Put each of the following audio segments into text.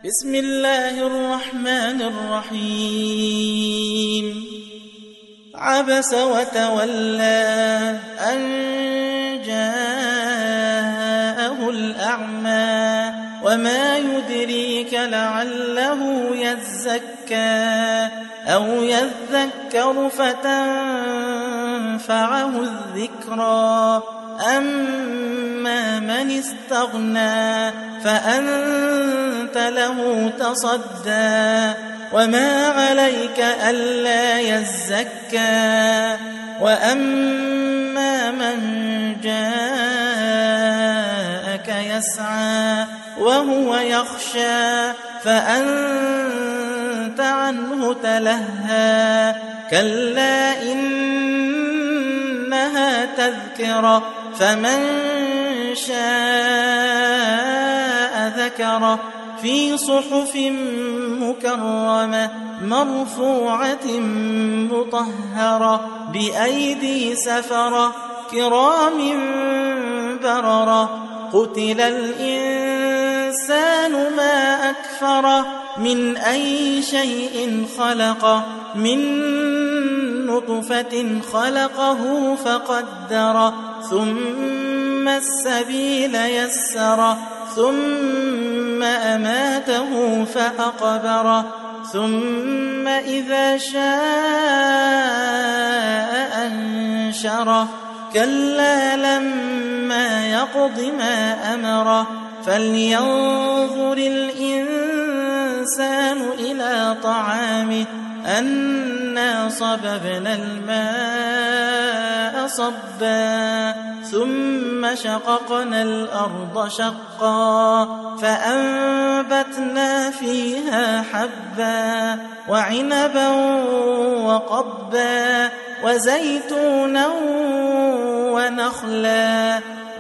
بسم الله الرحمن الرحيم عبس وتولى أن جاءه الأعمى وما يدريك لعله يزكى أو يذكر فتنفعه الذكرى أما من استغنى فأنت له تصدى وما عليك ألا يزكى وأما من جاءك يسعى وهو يخشى فأنت عنه تلهى كلا إنها تذكرة فمن شاء ذكره في صحف مكرمة مرفوعة مطهرة بأيدي سفرة كرام بررة قتل الإنسان ما أكفره من أي شيء خلقه من نطفة خلقه فقدره ثم السبيل يسره ثم أماته فأقبره ثم إذا شاء أنشره كلا لما يقض ما أمره فلينظر الإنسان إلى طعامه أنا صببنا الماء صبا ثم شققنا الأرض شقا فأنبتنا فيها حبا وعنبا وقبا وزيتونا ونخلا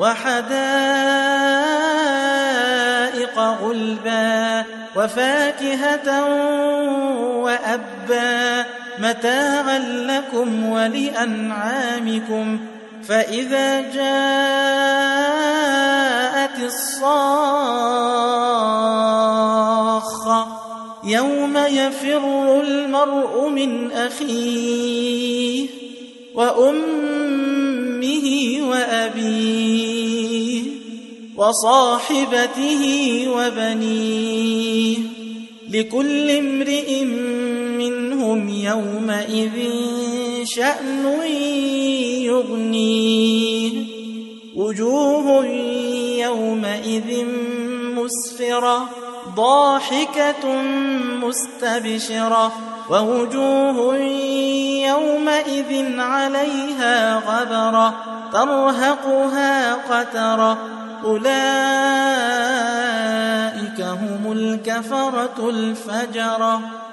وحدائق غلبا وفاكهة وأبا متاعا لكم ولأنعامكم فإذا جاءت الصاخة يوم يفر المرء من أخيه وأمه وأبيه وصاحبته وبنيه لكل امرئ منهم يومئذ شأن يغنيه وجوه يومئذ مسفرة ضاحكة مستبشرة ووجوه يومئذ عليها غبرة ترهقها قترة أولئك هم الكفرة الفجرة.